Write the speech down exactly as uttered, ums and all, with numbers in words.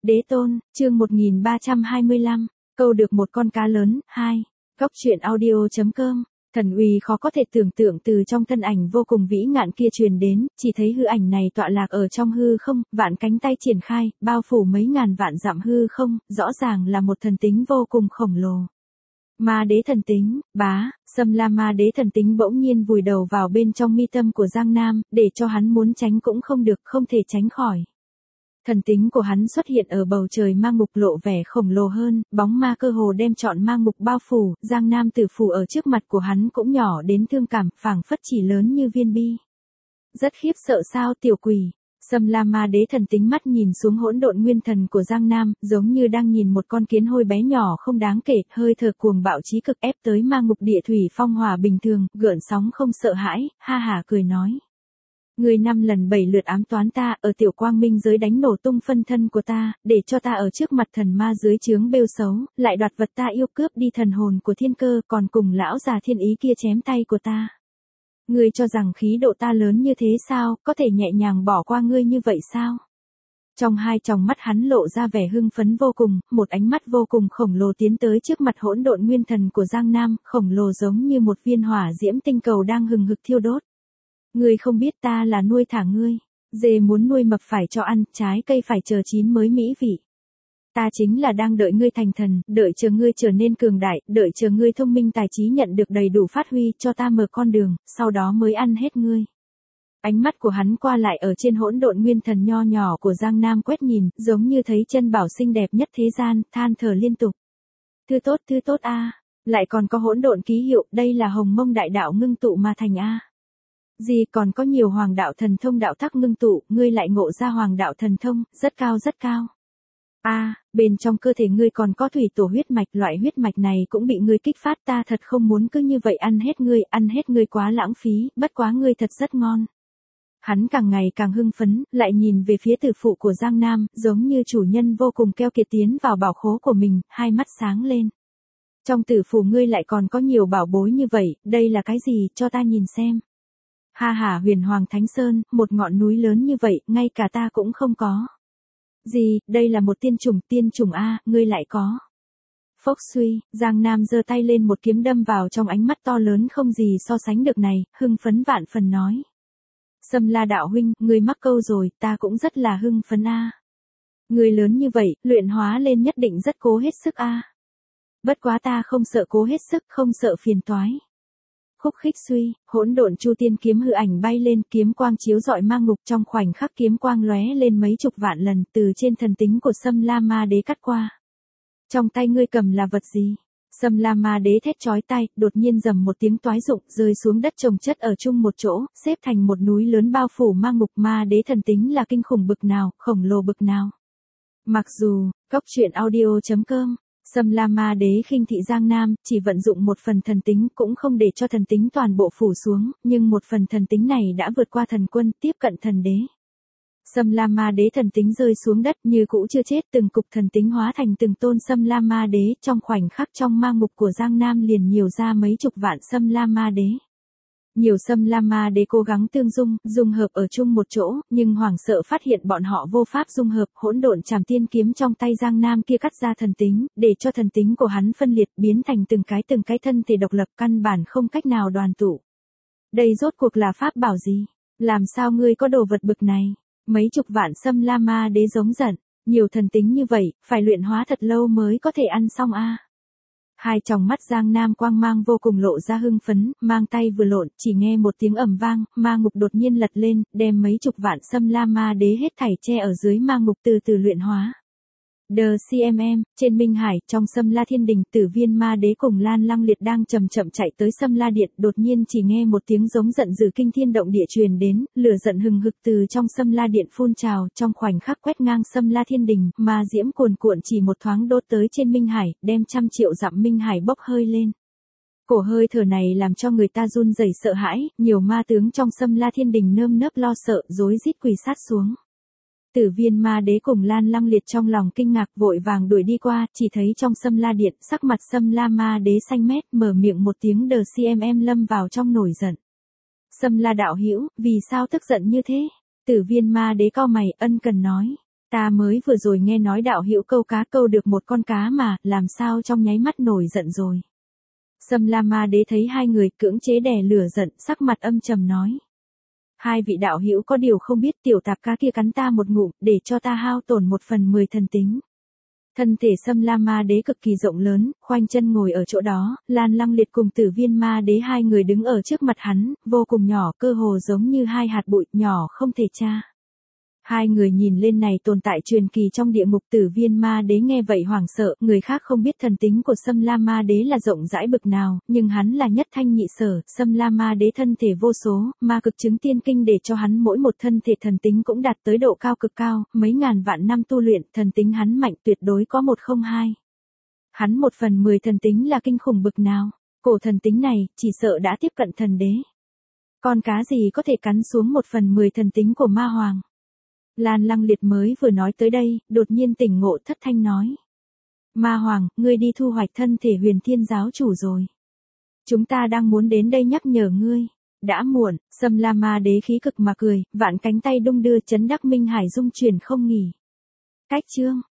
Đế tôn, chương một nghìn ba trăm hai mươi lăm, câu được một con cá lớn, hai. Góc truyện audio.com, thần uy khó có thể tưởng tượng từ trong thân ảnh vô cùng vĩ ngạn kia truyền đến, chỉ thấy hư ảnh này tọa lạc ở trong hư không, vạn cánh tay triển khai, bao phủ mấy ngàn vạn dặm hư không, rõ ràng là một thần tính vô cùng khổng lồ. Ma đế thần tính, bá, Sâm La ma đế thần tính bỗng nhiên vùi đầu vào bên trong mi tâm của Giang Nam, để cho hắn muốn tránh cũng không được, không thể tránh khỏi. Thần tính của hắn xuất hiện ở bầu trời mang ngục lộ vẻ khổng lồ hơn, bóng ma cơ hồ đem trọn mang ngục bao phủ, Giang Nam tử phủ ở trước mặt của hắn cũng nhỏ đến thương cảm, phảng phất chỉ lớn như viên bi. Rất khiếp sợ sao tiểu quỷ. Sâm La ma đế thần tính mắt nhìn xuống hỗn độn nguyên thần của Giang Nam, giống như đang nhìn một con kiến hôi bé nhỏ không đáng kể, hơi thở cuồng bạo chí cực ép tới ma ngục địa thủy phong hỏa bình thường, gợn sóng không sợ hãi, ha hả cười nói. Người năm lần bảy lượt ám toán ta, ở tiểu quang minh giới đánh nổ tung phân thân của ta, để cho ta ở trước mặt thần ma dưới chướng bêu xấu, lại đoạt vật ta yêu cướp đi thần hồn của thiên cơ, còn cùng lão già thiên ý kia chém tay của ta. Ngươi cho rằng khí độ ta lớn như thế sao, có thể nhẹ nhàng bỏ qua ngươi như vậy sao? Trong hai tròng mắt hắn lộ ra vẻ hưng phấn vô cùng, một ánh mắt vô cùng khổng lồ tiến tới trước mặt hỗn độn nguyên thần của Giang Nam, khổng lồ giống như một viên hỏa diễm tinh cầu đang hừng hực thiêu đốt. Ngươi không biết ta là nuôi thả ngươi, dê muốn nuôi mập phải cho ăn, trái cây phải chờ chín mới mỹ vị. Ta chính là đang đợi ngươi thành thần, đợi chờ ngươi trở nên cường đại, đợi chờ ngươi thông minh tài trí nhận được đầy đủ phát huy, cho ta mở con đường, sau đó mới ăn hết ngươi. Ánh mắt của hắn qua lại ở trên hỗn độn nguyên thần nho nhỏ của Giang Nam quét nhìn, giống như thấy chân bảo xinh đẹp nhất thế gian, than thở liên tục. Thư tốt thư tốt a, lại còn có hỗn độn ký hiệu, đây là hồng mông đại đạo ngưng tụ mà thành a. Gì còn có nhiều hoàng đạo thần thông đạo thắc ngưng tụ, ngươi lại ngộ ra hoàng đạo thần thông, rất cao rất cao. A, à, bên trong cơ thể ngươi còn có thủy tổ huyết mạch, loại huyết mạch này cũng bị ngươi kích phát, ta thật không muốn cứ như vậy ăn hết ngươi, ăn hết ngươi quá lãng phí, bất quá ngươi thật rất ngon. Hắn càng ngày càng hưng phấn, lại nhìn về phía tử phụ của Giang Nam, giống như chủ nhân vô cùng keo kiệt tiến vào bảo khố của mình, hai mắt sáng lên. Trong tử phụ ngươi lại còn có nhiều bảo bối như vậy, đây là cái gì, cho ta nhìn xem. Ha ha, Huyền Hoàng Thánh Sơn, một ngọn núi lớn như vậy, ngay cả ta cũng không có. Gì, đây là một tiên trùng, tiên trùng a, ngươi lại có. Phốc suy, Giang Nam giơ tay lên một kiếm đâm vào trong ánh mắt to lớn không gì so sánh được này, hưng phấn vạn phần nói. Sâm La đạo huynh, ngươi mắc câu rồi, ta cũng rất là hưng phấn a. Ngươi lớn như vậy, luyện hóa lên nhất định rất cố hết sức a. Bất quá ta không sợ cố hết sức, không sợ phiền toái. Khúc khích suy, hỗn độn chu tiên kiếm hư ảnh bay lên, kiếm quang chiếu rọi mang ngục, trong khoảnh khắc kiếm quang lóe lên mấy chục vạn lần, từ trên thần tính của Sâm La ma đế cắt qua. Trong tay ngươi cầm là vật gì? Sâm La ma đế thét chói tai, đột nhiên rầm một tiếng toái rụng, rơi xuống đất chồng chất ở chung một chỗ, xếp thành một núi lớn bao phủ mang ngục. Ma đế thần tính là kinh khủng bực nào, khổng lồ bực nào. Mặc dù, góc truyện audio.com, Sâm La ma đế khinh thị Giang Nam, chỉ vận dụng một phần thần tính, cũng không để cho thần tính toàn bộ phủ xuống, nhưng một phần thần tính này đã vượt qua thần quân, tiếp cận thần đế. Sâm La ma đế thần tính rơi xuống đất như cũ chưa chết, từng cục thần tính hóa thành từng tôn Sâm La ma đế, trong khoảnh khắc trong ma ngục của Giang Nam liền nhiều ra mấy chục vạn Sâm La ma đế. Nhiều Sâm La ma đế cố gắng tương dung, dung hợp ở chung một chỗ, nhưng hoảng sợ phát hiện bọn họ vô pháp dung hợp, hỗn độn trảm tiên kiếm trong tay Giang Nam kia cắt ra thần tính, để cho thần tính của hắn phân liệt, biến thành từng cái từng cái thân thể độc lập, căn bản không cách nào đoàn tụ. Đây rốt cuộc là pháp bảo gì? Làm sao ngươi có đồ vật bực này? Mấy chục vạn Sâm La ma đế giống giận, nhiều thần tính như vậy, phải luyện hóa thật lâu mới có thể ăn xong a. À. Hai tròng mắt Giang Nam quang mang vô cùng lộ ra hưng phấn, mang tay vừa lộn, chỉ nghe một tiếng ầm vang, ma ngục đột nhiên lật lên, đem mấy chục vạn Sâm La ma đế hết thảy che ở dưới ma ngục từ từ luyện hóa. The xê em em, trên Minh Hải, trong Sâm La Thiên Đình, Tử Viên ma đế cùng Lan Lăng Liệt đang chậm chậm chạy tới Sâm La Điện, đột nhiên chỉ nghe một tiếng giống giận dữ kinh thiên động địa truyền đến, lửa giận hừng hực từ trong Sâm La Điện phun trào, trong khoảnh khắc quét ngang Sâm La Thiên Đình, ma diễm cuồn cuộn chỉ một thoáng đốt tới trên Minh Hải, đem trăm triệu dặm Minh Hải bốc hơi lên. Cổ hơi thở này làm cho người ta run rẩy sợ hãi, nhiều ma tướng trong Sâm La Thiên Đình nơm nớp lo sợ, rối rít quỳ sát xuống. Tử Viên ma đế cùng Lan Lăng Liệt trong lòng kinh ngạc vội vàng đuổi đi qua, chỉ thấy trong Sâm La Điện, sắc mặt Sâm La ma đế xanh mét, mở miệng một tiếng The xê em em lâm vào trong nổi giận. Sâm La đạo hữu, vì sao tức giận như thế? Tử Viên ma đế cau mày, ân cần nói. Ta mới vừa rồi nghe nói đạo hữu câu cá câu được một con cá mà, làm sao trong nháy mắt nổi giận rồi. Sâm La Ma Đế thấy hai người cưỡng chế đè lửa giận, sắc mặt âm trầm nói. Hai vị đạo hữu có điều không biết, tiểu tạp cá kia cắn ta một ngụm, để cho ta hao tổn một phần mười thần tính. Thân thể Sâm La Ma Đế cực kỳ rộng lớn, khoanh chân ngồi ở chỗ đó, Lan Lăng Liệt cùng Tử Viên Ma Đế hai người đứng ở trước mặt hắn, vô cùng nhỏ, cơ hồ giống như hai hạt bụi, nhỏ không thể tra. Hai người nhìn lên này tồn tại truyền kỳ trong địa ngục. Tử Viên Ma Đế nghe vậy hoảng sợ, người khác không biết thần tính của Sâm La Ma Đế là rộng rãi bực nào, nhưng hắn là nhất thanh nhị sở. Sâm La Ma Đế thân thể vô số, ma cực chứng tiên kinh để cho hắn mỗi một thân thể thần tính cũng đạt tới độ cao cực cao, mấy ngàn vạn năm tu luyện, thần tính hắn mạnh tuyệt đối có một không hai. Hắn một phần mười thần tính là kinh khủng bực nào, cổ thần tính này, chỉ sợ đã tiếp cận thần đế. Con cá gì có thể cắn xuống một phần mười thần tính của ma hoàng. Lan Lăng Liệt mới vừa nói tới đây, đột nhiên tỉnh ngộ, thất thanh nói. Ma Hoàng, ngươi đi thu hoạch thân thể Huyền Thiên giáo chủ rồi. Chúng ta đang muốn đến đây nhắc nhở ngươi. Đã muộn. Sâm La Ma Đế khí cực mà cười, vạn cánh tay đung đưa, chấn đắc minh hải dung chuyển không nghỉ. Cách chương.